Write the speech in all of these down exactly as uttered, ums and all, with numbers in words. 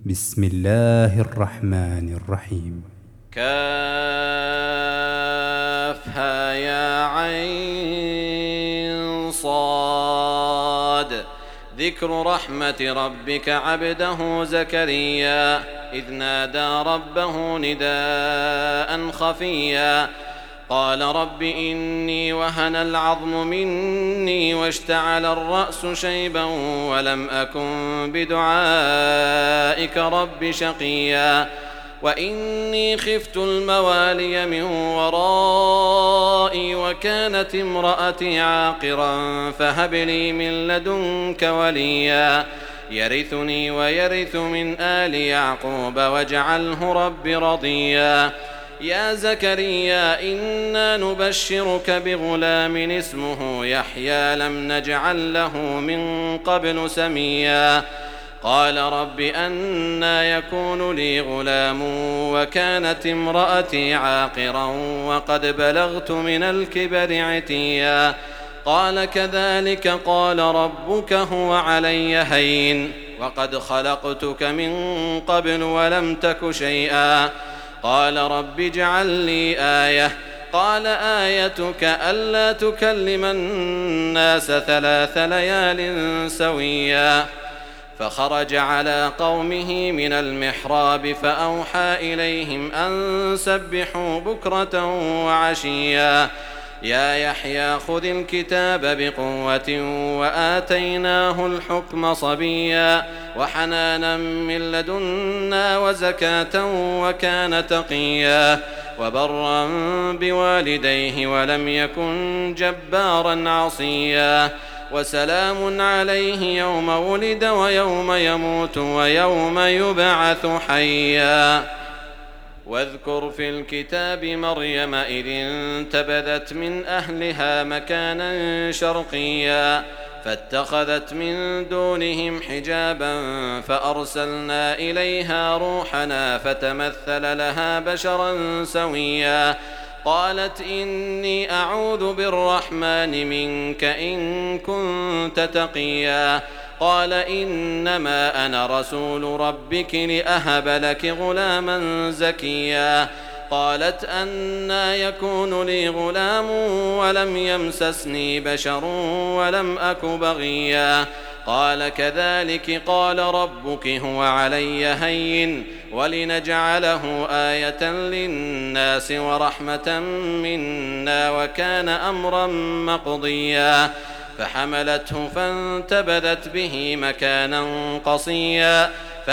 بسم الله الرحمن الرحيم. كافها يا عين صاد. ذكر رحمة ربك عبده زكريا إذ نادى ربه نداء خفيا قال رب إني وهن العظم مني واشتعل الرأس شيبا ولم أكن بدعائك رب شقيا وإني خفت الموالي من ورائي وكانت امرأتي عاقرا فهب لي من لدنك وليا يرثني ويرث من آل يعقوب واجعله رب رضيا يا زكريا إنا نبشرك بغلام اسمه يحيى لم نجعل له من قبل سميا قال رب أنى يكون لي غلام وكانت امرأتي عاقرا وقد بلغت من الكبر عتيا قال كذلك قال ربك هو علي هين وقد خلقتك من قبل ولم تك شيئا قال رب اجعل لي آية قال آيتك ألا تكلم الناس ثلاث ليال سويا فخرج على قومه من المحراب فأوحى إليهم أن سبحوا بكرة وعشيا يا يحيى خذ الكتاب بقوة وآتيناه الحكم صبيا وحنانا من لدنا وزكاة وكان تقيا وبرا بوالديه ولم يكن جبارا عصيا وسلام عليه يوم ولد ويوم يموت ويوم يبعث حيا واذكر في الكتاب مريم إذ انتبذت من أهلها مكانا شرقيا فاتخذت من دونهم حجابا فأرسلنا إليها روحنا فتمثل لها بشرا سويا قالت إني أعوذ بالرحمن منك إن كنت تقيا قال إنما أنا رسول ربك لأهب لك غلاما زكيا قالت أنى يكون لي غلام ولم يمسسني بشر ولم أك بغيا قال كذلك قال ربك هو علي هين ولنجعله آية للناس ورحمة منا وكان أمرا مقضيا فحملته فانتبذت به مكانا قصيا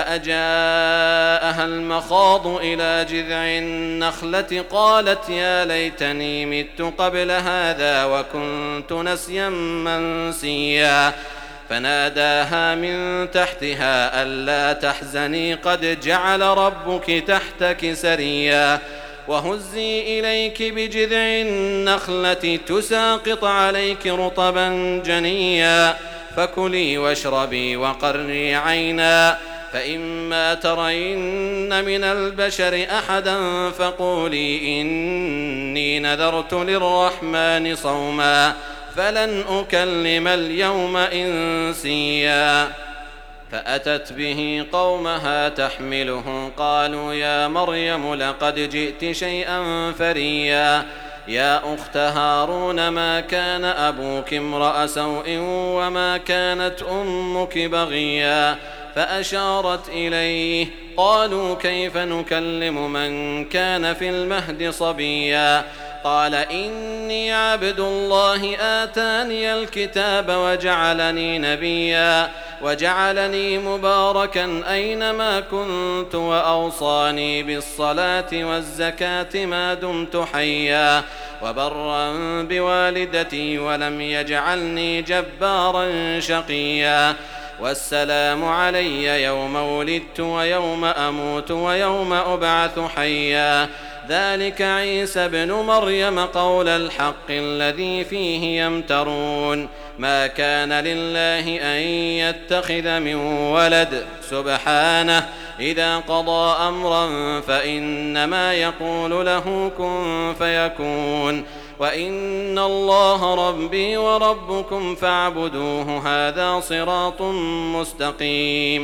فأجاءها المخاض إلى جذع النخلة قالت يا ليتني مت قبل هذا وكنت نسيا منسيا فناداها من تحتها ألا تحزني قد جعل ربك تحتك سريا وهزي إليك بجذع النخلة تساقط عليك رطبا جنيا فكلي واشربي وقري عينا فإما ترين من البشر أحدا فقولي إني نذرت للرحمن صوما فلن أكلم اليوم إنسيا فأتت به قومها تحمله قالوا يا مريم لقد جئت شيئا فريا يا أخت هارون ما كان أبوك امرأ سوء وما كانت أمك بغيا فأشارت إليه قالوا كيف نكلم من كان في المهد صبيا قال إني عبد الله آتاني الكتاب وجعلني نبيا وجعلني مباركا أينما كنت وأوصاني بالصلاة والزكاة ما دمت حيا وبرا بوالدتي ولم يجعلني جبارا شقيا والسلام علي يوم ولدت ويوم أموت ويوم أبعث حيا ذلك عيسى ابن مريم قول الحق الذي فيه يمترون ما كان لله أن يتخذ من ولد سبحانه إذا قضى أمرا فإنما يقول له كن فيكون وإن الله ربي وربكم فاعبدوه هذا صراط مستقيم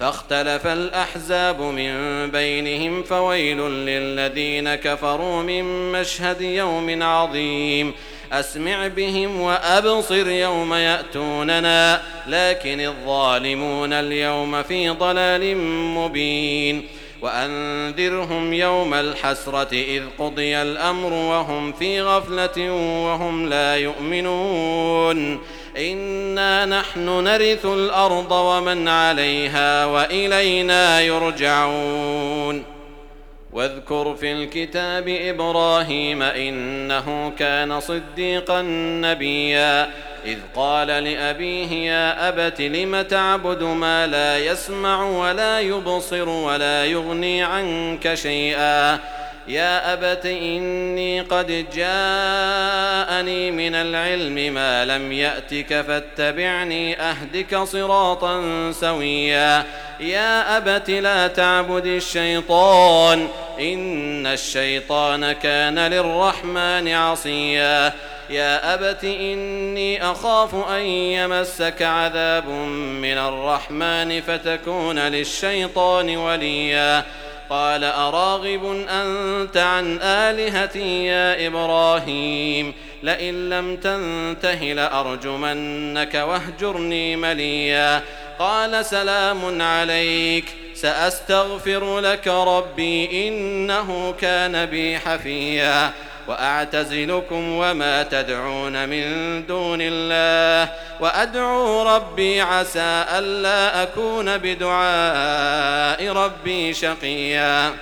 فاختلف الأحزاب من بينهم فويل للذين كفروا من مشهد يوم عظيم أسمع بهم وأبصر يوم يأتوننا لكن الظالمون اليوم في ضلال مبين وأنذرهم يوم الحسرة إذ قضي الأمر وهم في غفلة وهم لا يؤمنون إنا نحن نرث الأرض ومن عليها وإلينا يرجعون واذكر في الكتاب إبراهيم إنه كان صديقا نبيا إذ قال لأبيه يا أبت لم تعبد ما لا يسمع ولا يبصر ولا يغني عنك شيئا يا أبت إني قد جاءني من العلم ما لم يأتك فاتبعني أهدك صراطا سويا يا أبت لا تعبد الشيطان إن الشيطان كان للرحمن عصيا يا أبت إني أخاف أن يمسك عذاب من الرحمن فتكون للشيطان وليا قال أراغب أنت عن آلهتي يا إبراهيم لئن لم تنته لأرجمنك واهجرني مليا قال سلام عليك سأستغفر لك ربي إنه كان بي حفيا وأعتزلكم وما تدعون من دون الله وأدعو ربي عسى ألا أكون بدعاء ربي شقيا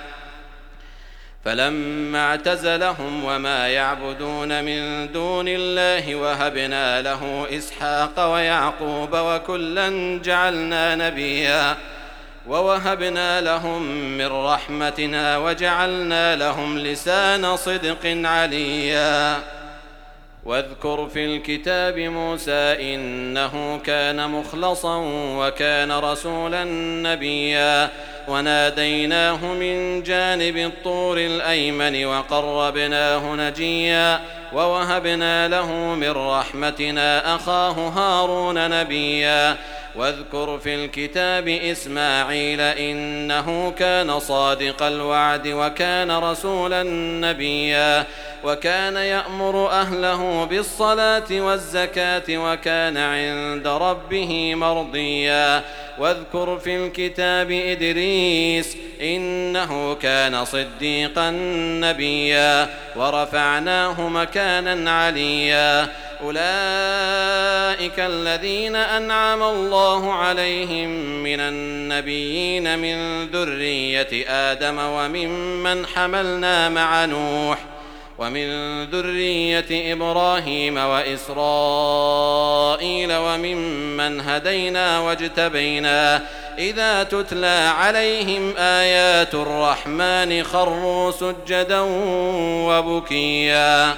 فلما اعتزلهم وما يعبدون من دون الله وهبنا له إسحاق ويعقوب وكلا جعلنا نبيا ووهبنا لهم من رحمتنا وجعلنا لهم لسان صدق عليا واذكر في الكتاب موسى إنه كان مخلصا وكان رسولا نبيا وناديناه من جانب الطور الأيمن وقربناه نجيا ووهبنا له من رحمتنا أخاه هارون نبيا واذكر في الكتاب إسماعيل إنه كان صادق الوعد وكان رسولا نبيا وكان يأمر أهله بالصلاة والزكاة وكان عند ربه مرضيا واذكر في الكتاب إدريس إنه كان صديقا نبيا ورفعناه مكانا عليا أولئك الذين أنعم الله عليهم من النبيين من ذرية آدم وممن حملنا مع نوح ومن ذرية إبراهيم وإسرائيل وممن هدينا واجتبينا إذا تتلى عليهم آيات الرحمن خروا سجدا وبكيا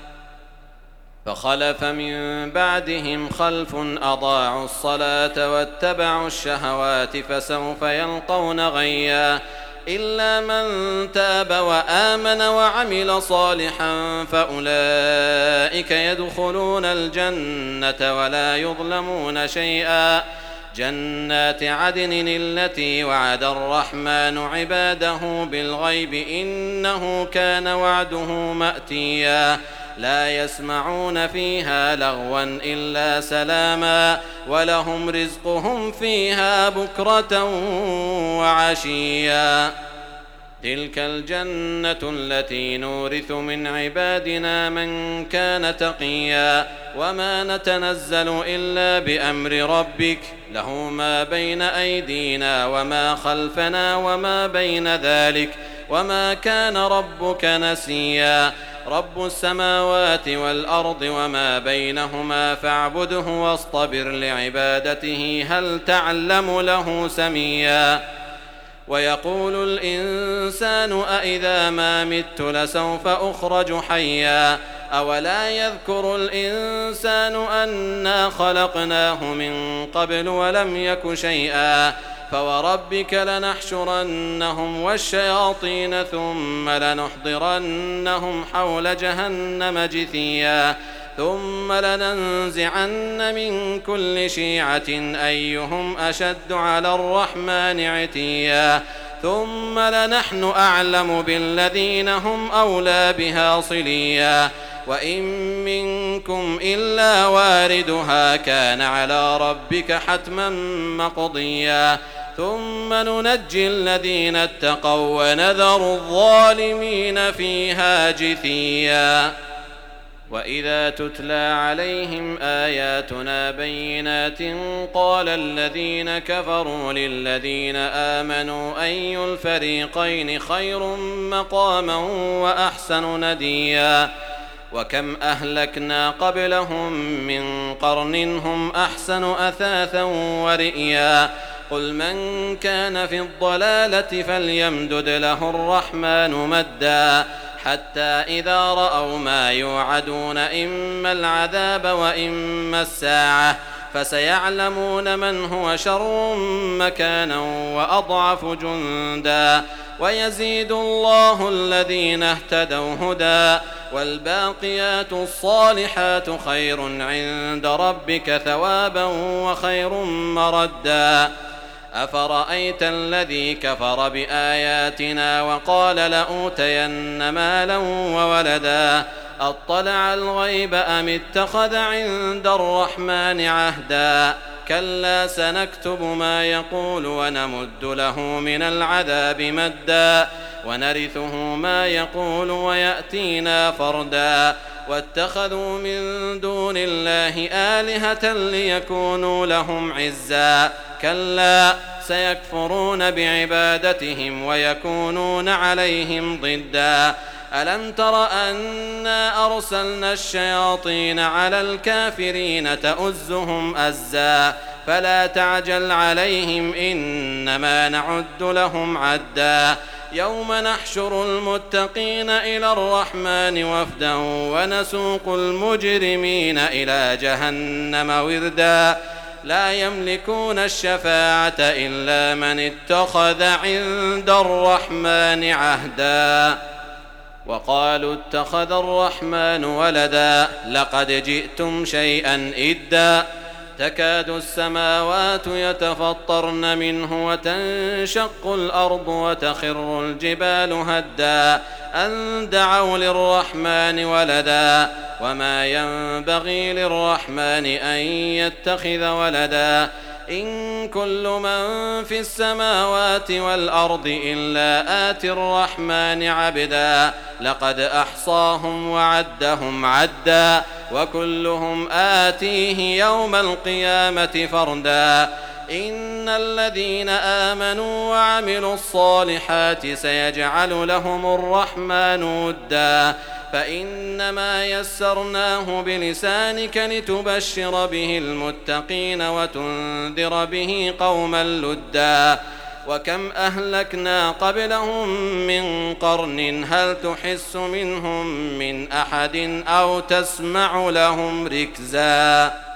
فخلف من بعدهم خلف أضاعوا الصلاة واتبعوا الشهوات فسوف يلقون غيا إلا من تاب وآمن وعمل صالحا فأولئك يدخلون الجنة ولا يظلمون شيئا جنات عدن التي وعد الرحمن عباده بالغيب إنه كان وعده مأتيا لا يسمعون فيها لغوا إلا سلاما ولهم رزقهم فيها بكرة وعشيا تلك الجنة التي نورث من عبادنا من كان تقيا وما نتنزل إلا بأمر ربك له ما بين أيدينا وما خلفنا وما بين ذلك وما كان ربك نسيا رب السماوات والأرض وما بينهما فاعبده واصطبر لعبادته هل تعلم له سميا ويقول الإنسان أإذا ما مت لسوف أخرج حيا أولا يذكر الإنسان أنا خلقناه من قبل ولم يك شيئا فوربك لنحشرنهم والشياطين ثم لنحضرنهم حول جهنم جثيا ثم لننزعن من كل شيعة أيهم أشد على الرحمن عتيا ثم لنحن أعلم بالذين هم أولى بها صليا وإن منكم إلا واردها كان على ربك حتما مقضيا ثم ننجي الذين اتقوا ونذر الظالمين فيها جثيا. وإذا تتلى عليهم آياتنا بينات قال الذين كفروا للذين آمنوا أي الفريقين خير مقاما وأحسن نديا وكم أهلكنا قبلهم من قرن هم أحسن أثاثا ورئيا قل من كان في الضلالة فليمدد له الرحمن مدا حتى إذا رأوا ما يوعدون إما العذاب وإما الساعة فسيعلمون من هو شر مكانا وأضعف جندا ويزيد الله الذين اهتدوا هدى والباقيات الصالحات خير عند ربك ثوابا وخير مردا أفرأيت الذي كفر بآياتنا وقال لأوتين مالا وولدا أطلع الغيب أم اتخذ عند الرحمن عهدا كلا سنكتب ما يقول ونمد له من العذاب مدا ونرثه ما يقول ويأتينا فردا واتخذوا من دون الله آلهة ليكونوا لهم عزا كلا سيكفرون بعبادتهم ويكونون عليهم ضدا ألم تر أنا أرسلنا الشياطين على الكافرين تؤزهم أزا فلا تعجل عليهم إنما نعد لهم عدا يوم نحشر المتقين إلى الرحمن وفدا ونسوق المجرمين إلى جهنم وردا لا يملكون الشفاعة إلا من اتخذ عند الرحمن عهدا وقالوا اتخذ الرحمن ولدا لقد جئتم شيئا إدا تكاد السماوات يتفطرن منه وتنشق الأرض وتخر الجبال هدا أن دعوا للرحمن ولدا وما ينبغي للرحمن أن يتخذ ولدا إن كل من في السماوات والأرض إلا آتي الرحمن عبدا لقد أحصاهم وعدهم عدا وكلهم آتيه يوم القيامة فردا إن الذين آمنوا وعملوا الصالحات سيجعل لهم الرحمن ودا فإنما يسرناه بلسانك لتبشر به المتقين وتنذر به قوما لدا وكم أهلكنا قبلهم من قرن هل تحس منهم من أحد أو تسمع لهم ركزا.